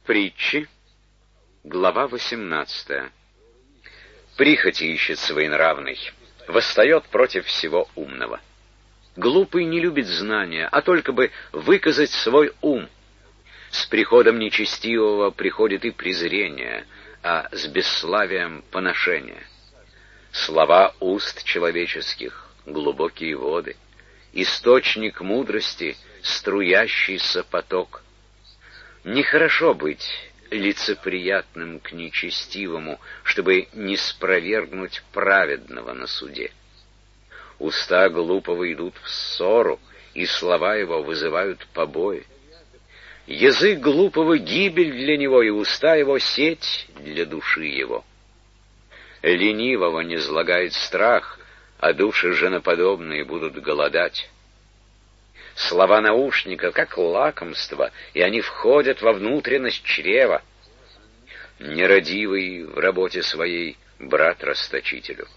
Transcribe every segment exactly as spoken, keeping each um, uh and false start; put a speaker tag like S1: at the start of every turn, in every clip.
S1: Притчи, глава восемнадцатая. Прихоти ищет своенравный, восстает против всего умного. Глупый не любит знания, а только бы выказать свой ум. С приходом нечестивого приходит и презрение, а с бесславием — поношение. Слова уст человеческих — глубокие воды, источник мудрости — струящийся поток. Нехорошо быть лицеприятным к нечестивому, чтобы не спровергнуть праведного на суде. Уста глупого идут в ссору, и слова его вызывают побои. Язык глупого — гибель для него, и уста его — сеть для души его. Ленивого не злагает страх, а души женоподобные будут голодать. Слова наушника как лакомство, и они входят во внутренность чрева. Нерадивый в работе своей брат расточителю.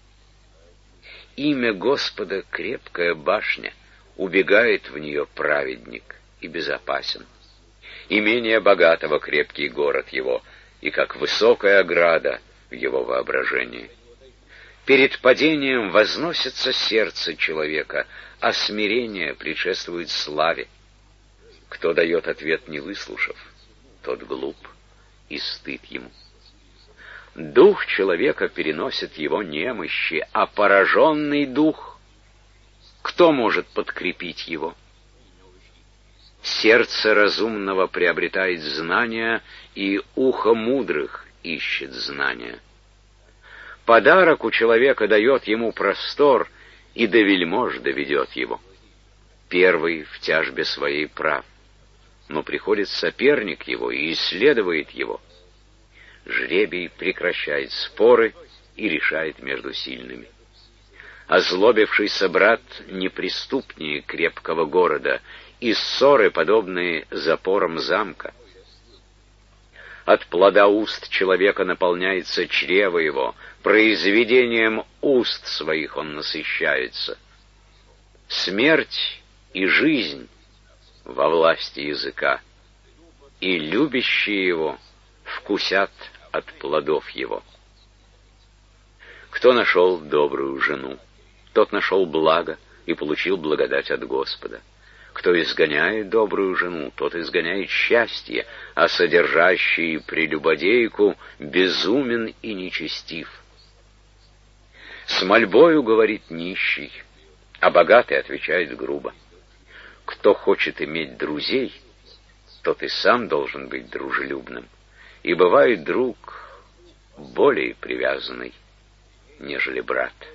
S1: Имя Господа — крепкая башня, убегает в нее праведник и безопасен. Имение богатого — крепкий город его, и как высокая ограда в его воображении. Перед падением возносится сердце человека, а смирение предшествует славе. Кто дает ответ, не выслушав, тот глуп, и стыд ему. Дух человека переносит его немощи, а пораженный дух, кто может подкрепить его? Сердце разумного приобретает знания, и ухо мудрых ищет знания. Подарок у человека дает ему простор, и до вельмож доведет его. Первый в тяжбе своей прав, но приходит соперник его и исследует его. Жребий прекращает споры и решает между сильными. Озлобившийся брат неприступнее крепкого города, и ссоры подобные запорам замка. От плода уст человека наполняется чрево его, произведением уст своих он насыщается. Смерть и жизнь во власти языка, и любящие его вкусят от плодов его. Кто нашел добрую жену, тот нашел благо и получил благодать от Господа. Кто изгоняет добрую жену, тот изгоняет счастье, а содержащий прелюбодейку безумен и нечестив. С мольбою говорит нищий, а богатый отвечает грубо. Кто хочет иметь друзей, тот и сам должен быть дружелюбным, и бывает друг более привязанный, нежели брат.